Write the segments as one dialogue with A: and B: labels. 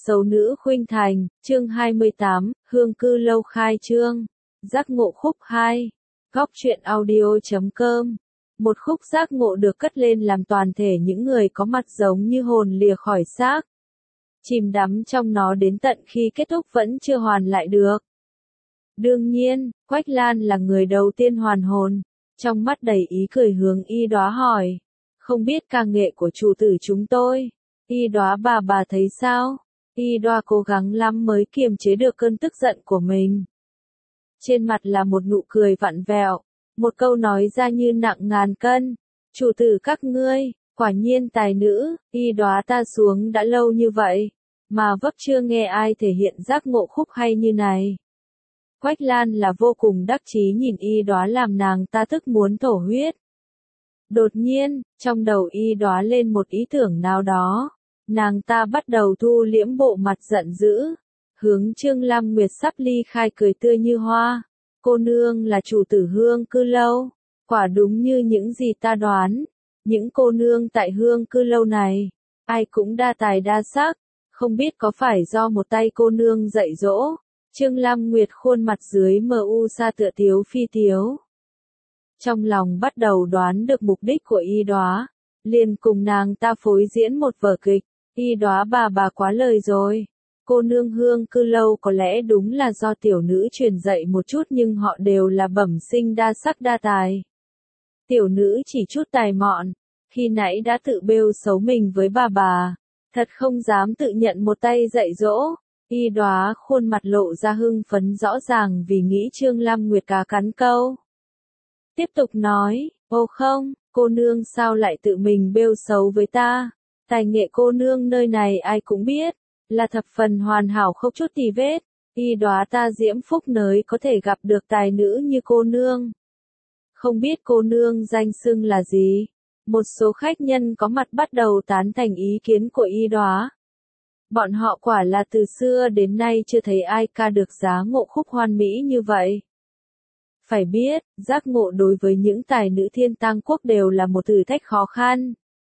A: Xấu nữ khuynh thành, chương 28, Hương cư lâu khai trương. Giác ngộ khúc 2. Góc truyện audio.com. Một khúc giác ngộ được cất lên làm toàn thể những người có mặt giống như hồn lìa khỏi xác. Chìm đắm trong nó đến tận khi kết thúc vẫn chưa hoàn lại được. Đương nhiên, Quách Lan là người đầu tiên hoàn hồn. Trong mắt đầy ý cười hướng Y Đóa hỏi. Không biết ca nghệ của chủ tử chúng tôi. Y Đóa bà thấy sao? Y Đóa cố gắng lắm mới kiềm chế được cơn tức giận của mình. Trên mặt là một nụ cười vặn vẹo, một câu nói ra như nặng ngàn cân. Chủ tử các ngươi, quả nhiên tài nữ, Y Đóa ta xuống đã lâu như vậy, mà vấp chưa nghe ai thể hiện giác ngộ khúc hay như này. Quách Lan là vô cùng đắc chí nhìn Y Đóa làm nàng ta tức muốn thổ huyết. Đột nhiên, trong đầu Y Đóa lên một ý tưởng nào đó. Nàng ta bắt đầu thu liễm bộ mặt giận dữ, hướng Trương Lam Nguyệt sắp ly khai cười tươi như hoa. Cô nương là chủ tử Hương cư lâu, quả đúng như những gì ta đoán. Những cô nương tại Hương cư lâu này, ai cũng đa tài đa sắc, không biết có phải do một tay cô nương dạy dỗ. Trương Lam Nguyệt khuôn mặt dưới mờ u sa tựa tiếu phi tiếu. Trong lòng bắt đầu đoán được mục đích của Y Đóa, liền cùng nàng ta phối diễn một vở kịch. Y Đóa bà quá lời rồi. Cô nương Hương cư lâu có lẽ đúng là do tiểu nữ truyền dạy một chút nhưng họ đều là bẩm sinh đa sắc đa tài. Tiểu nữ chỉ chút tài mọn, khi nãy đã tự bêu xấu mình với bà. Thật không dám tự nhận một tay dạy dỗ. Y Đóa khuôn mặt lộ ra hưng phấn rõ ràng vì nghĩ Trương Lam Nguyệt cá cắn câu. Tiếp tục nói, ô không, cô nương sao lại tự mình bêu xấu với ta? Tài nghệ cô nương nơi này ai cũng biết, là thập phần hoàn hảo không chút tì vết. Y Đóa ta diễm phúc nới có thể gặp được tài nữ như cô nương. Không biết cô nương danh xưng là gì? Một số khách nhân có mặt bắt đầu tán thành ý kiến của Y Đóa. Bọn họ quả là từ xưa đến nay chưa thấy ai ca được giá ngộ khúc hoàn mỹ như vậy. Phải biết, giác ngộ đối với những tài nữ thiên tang quốc đều là một thử thách khó khăn.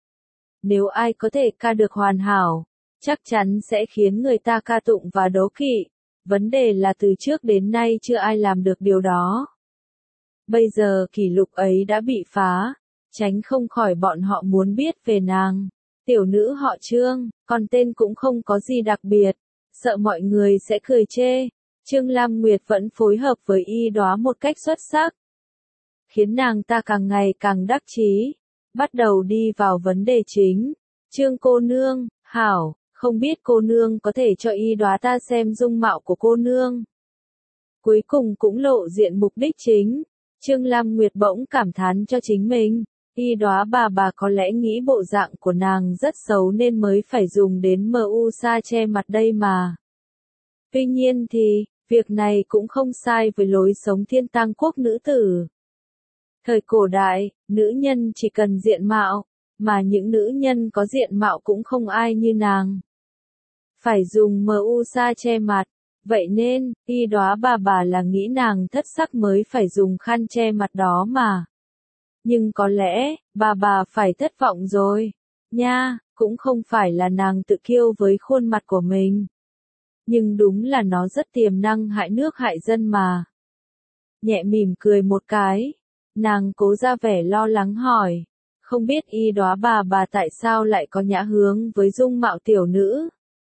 A: Nếu ai có thể ca được hoàn hảo, chắc chắn sẽ khiến người ta ca tụng và đố kỵ. Vấn đề là từ trước đến nay chưa ai làm được điều đó. Bây giờ kỷ lục ấy đã bị phá, tránh không khỏi bọn họ muốn biết về nàng. Tiểu nữ họ Trương, còn tên cũng không có gì đặc biệt, sợ mọi người sẽ cười chê. Trương Lam Nguyệt vẫn phối hợp với Y Đóa một cách xuất sắc, khiến nàng ta càng ngày càng đắc chí. Bắt đầu đi vào vấn đề chính. Trương cô nương, hảo, không biết cô nương có thể cho Y Đóa ta xem dung mạo của cô nương. Cuối cùng cũng lộ diện mục đích chính. Trương Lam Nguyệt bỗng cảm thán cho chính mình. Y Đóa bà có lẽ nghĩ bộ dạng của nàng rất xấu nên mới phải dùng đến mu sa che mặt đây mà. Tuy nhiên thì, việc này cũng không sai với lối sống thiên tang quốc nữ tử. Thời cổ đại, nữ nhân chỉ cần diện mạo, mà những nữ nhân có diện mạo cũng không ai như nàng. Phải dùng mu sa che mặt, vậy nên, Y Đóa bà là nghĩ nàng thất sắc mới phải dùng khăn che mặt đó mà. Nhưng có lẽ, bà phải thất vọng rồi. Nha, cũng không phải là nàng tự kiêu với khuôn mặt của mình. Nhưng đúng là nó rất tiềm năng hại nước hại dân mà. Nhẹ mỉm cười một cái. Nàng cố ra vẻ lo lắng hỏi. Không biết Y Đóa bà tại sao lại có nhã hướng với dung mạo tiểu nữ.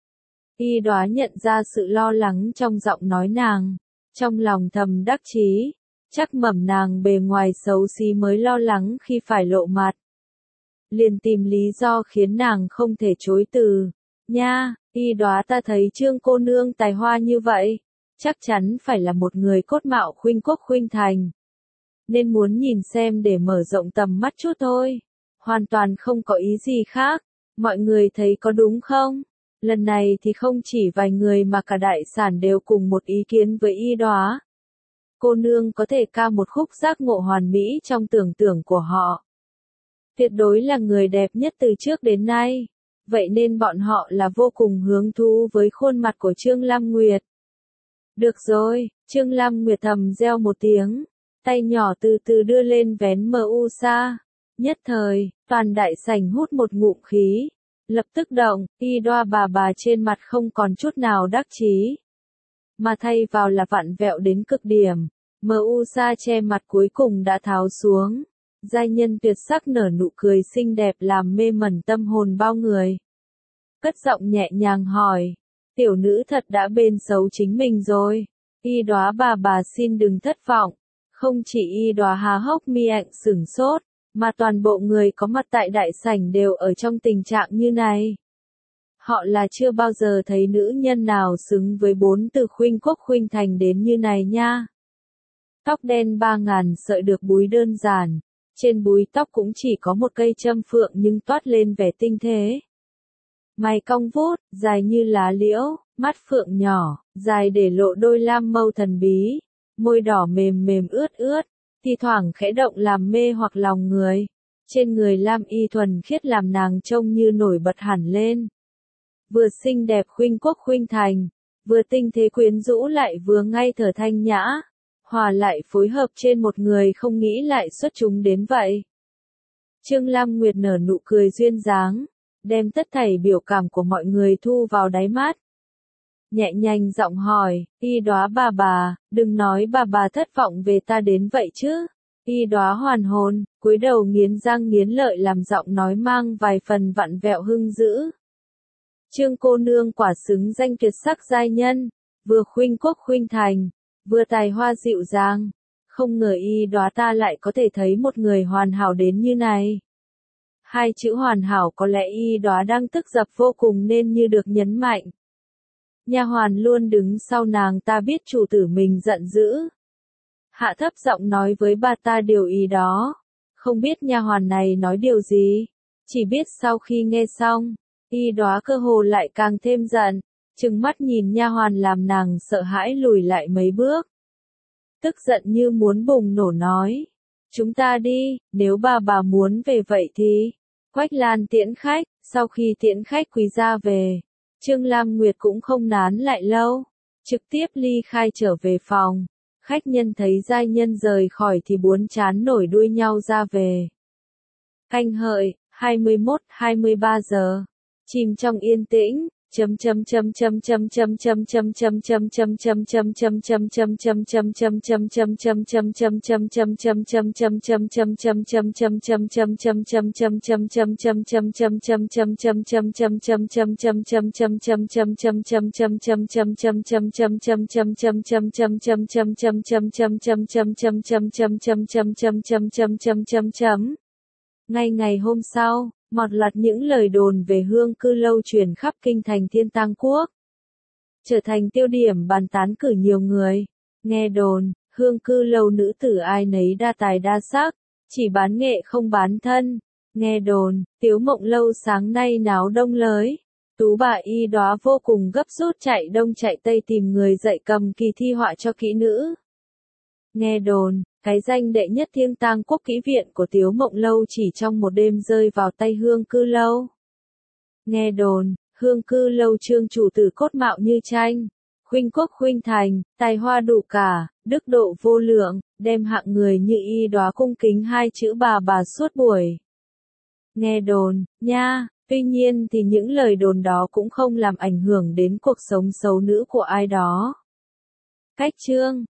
A: Y Đóa nhận ra sự lo lắng trong giọng nói nàng. Trong lòng thầm đắc chí. Chắc mẩm nàng bề ngoài xấu xí mới lo lắng khi phải lộ mặt. Liền tìm lý do khiến nàng không thể chối từ. Nha, Y Đóa ta thấy Trương cô nương tài hoa như vậy. Chắc chắn phải là một người cốt mạo khuynh quốc khuynh thành. Nên muốn nhìn xem để mở rộng tầm mắt chút thôi. Hoàn toàn không có ý gì khác. Mọi người thấy có đúng không? Lần này thì không chỉ vài người mà cả đại sản đều cùng một ý kiến với Y Đóa. Cô nương có thể ca một khúc giác ngộ hoàn mỹ trong tưởng tượng của họ. Tuyệt đối là người đẹp nhất từ trước đến nay. Vậy nên bọn họ là vô cùng hứng thú với khuôn mặt của Trương Lam Nguyệt. Được rồi, Trương Lam Nguyệt thầm reo một tiếng. Tay nhỏ từ từ đưa lên vén mu sa. Nhất thời, toàn đại sảnh hút một ngụm khí. lập tức động, y đoa bà trên mặt không còn chút nào đắc chí, mà thay vào là vặn vẹo đến cực điểm. Mu sa che mặt cuối cùng đã tháo xuống. Giai nhân tuyệt sắc nở nụ cười xinh đẹp làm mê mẩn tâm hồn bao người. Cất giọng nhẹ nhàng hỏi, tiểu nữ thật đã bên xấu chính mình rồi. Y đoá bà xin đừng thất vọng. Không chỉ y đoá há hốc mi ảnh sửng sốt, mà toàn bộ người có mặt tại đại sảnh đều ở trong tình trạng như này. Họ là chưa bao giờ thấy nữ nhân nào xứng với 4 từ khuynh quốc khuynh thành đến như này nha. Tóc đen 3.000 sợi được búi đơn giản, trên búi tóc cũng chỉ có một cây châm phượng nhưng toát lên vẻ tinh thế. Mày cong vút, dài như lá liễu, mắt phượng nhỏ, dài để lộ đôi lam mâu thần bí, môi đỏ mềm mềm ướt ướt, thi thoảng khẽ động làm mê hoặc lòng người. Trên người lam y thuần khiết làm nàng trông như nổi bật hẳn lên. Vừa xinh đẹp khuynh quốc khuynh thành, vừa tinh thế quyến rũ lại vừa ngay thở thanh nhã, hòa lại phối hợp trên một người không nghĩ lại xuất chúng đến vậy. Trương Lam Nguyệt nở nụ cười duyên dáng, đem tất thảy biểu cảm của mọi người thu vào đáy mắt. Nhẹ nhàng giọng hỏi, y đoá bà, đừng nói bà thất vọng về ta đến vậy chứ. Y đoá hoàn hồn, cúi đầu nghiến răng nghiến lợi làm giọng nói mang vài phần vặn vẹo hưng dữ. Trương cô nương quả xứng danh tuyệt sắc giai nhân, vừa khuynh quốc khuynh thành, vừa tài hoa dịu dàng. Không ngờ y đoá ta lại có thể thấy một người hoàn hảo đến như này. Hai chữ hoàn hảo có lẽ y đoá đang tức giận vô cùng nên như được nhấn mạnh. Nha hoàn luôn đứng sau nàng ta biết chủ tử mình giận dữ. Hạ thấp giọng nói với bà ta điều ý đó. Không biết nha hoàn này nói điều gì. Chỉ biết sau khi nghe xong, y đoá cơ hồ lại càng thêm giận. Trừng mắt nhìn nha hoàn làm nàng sợ hãi lùi lại mấy bước. Tức giận như muốn bùng nổ nói. Chúng ta đi, nếu bà muốn về vậy thì. Quách Lan tiễn khách, sau khi tiễn khách quý gia về. Trương Lam Nguyệt cũng không nán lại lâu, trực tiếp ly khai trở về phòng. Khách nhân thấy giai nhân rời khỏi thì buồn chán nổi đuôi nhau ra về. Canh hợi, 21-23 giờ. Chìm trong yên tĩnh. Ngay ngày hôm sau, một loạt những lời đồn về Hương Cư Lâu truyền khắp kinh thành Thiên Tang Quốc, trở thành tiêu điểm bàn tán cử nhiều người. Nghe đồn, Hương Cư Lâu nữ tử ai nấy đa tài đa sắc, chỉ bán nghệ không bán thân. Nghe đồn, Tiếu Mộng Lâu sáng nay náo đông lới. Tú bà y đoá vô cùng gấp rút chạy đông chạy tây tìm người dạy cầm kỳ thi họa cho kỹ nữ. Nghe đồn, cái danh đệ nhất Thiên Tang Quốc kỹ viện của Tiếu Mộng Lâu chỉ trong một đêm rơi vào tay Hương Cư Lâu. Nghe đồn, Hương Cư Lâu trương chủ tử cốt mạo như tranh, khuynh quốc khuynh thành, tài hoa đủ cả, đức độ vô lượng, đem hạng người như y đoá cung kính hai chữ bà suốt buổi. Nghe đồn, nha, tuy nhiên thì những lời đồn đó cũng không làm ảnh hưởng đến cuộc sống xấu nữ của ai đó. Cách chương